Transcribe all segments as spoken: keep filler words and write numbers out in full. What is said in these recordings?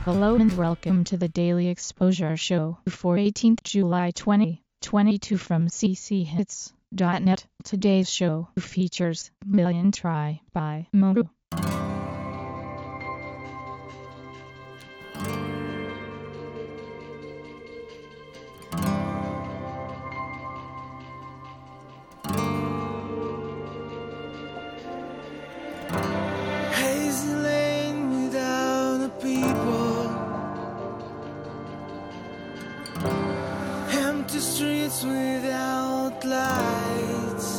Hello and welcome to the Daily Exposure Show for eighteenth July twenty twenty-two from c c hits dot net. Today's show features Million Try by Moru. Hazy lane without a people, empty streets without lights,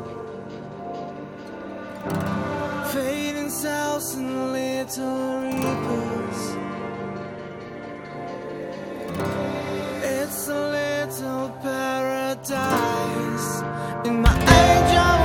fading south and little reapers. It's a little paradise in my age of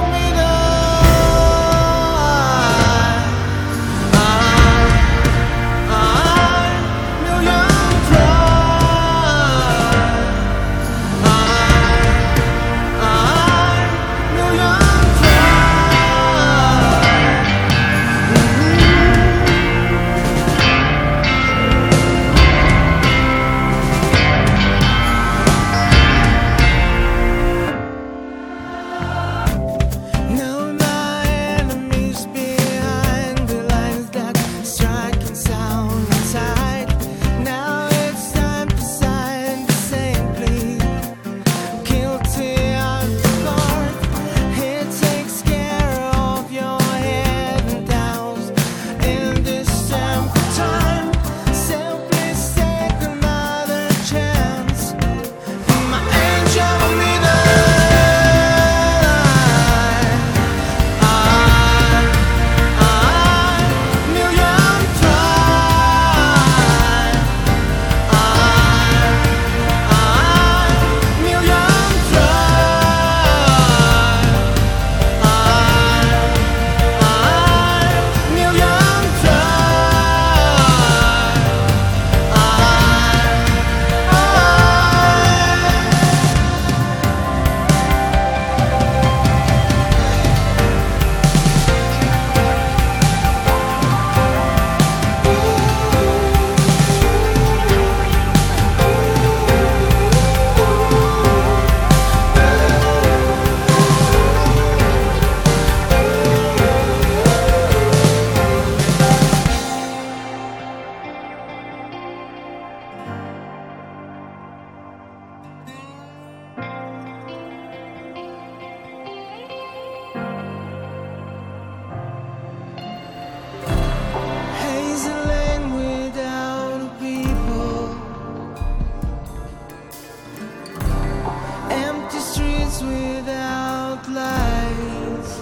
without lights,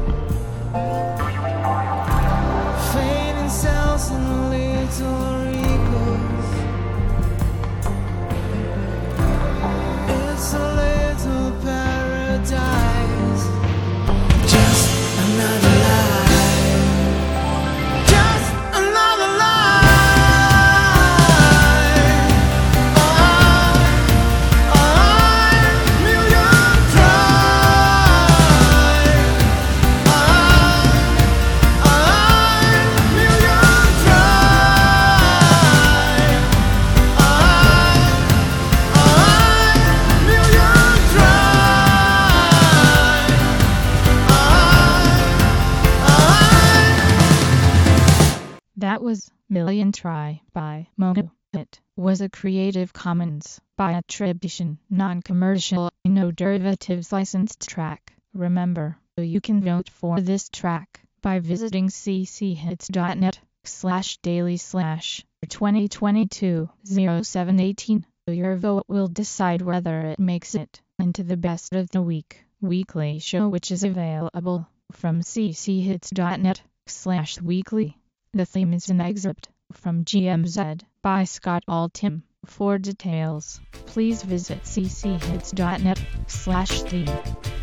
fading cells and little reapers. It's a little paradise, just another lie, just another lie. Oh, oh, million try. Oh, oh, million try. Oh, oh, million try. That was Million Try by Mono. It was a Creative Commons by attribution, non-commercial, no derivatives licensed track. Remember, you can vote for this track by visiting c c hits dot net slash daily slash twenty twenty-two oh seven eighteen. Your vote will decide whether it makes it into the best of the week weekly show, which is available from c c hits dot net slash weekly. The theme is an excerpt from G M Z by Scott Altham. For details, please visit c c hits dot net slash theme.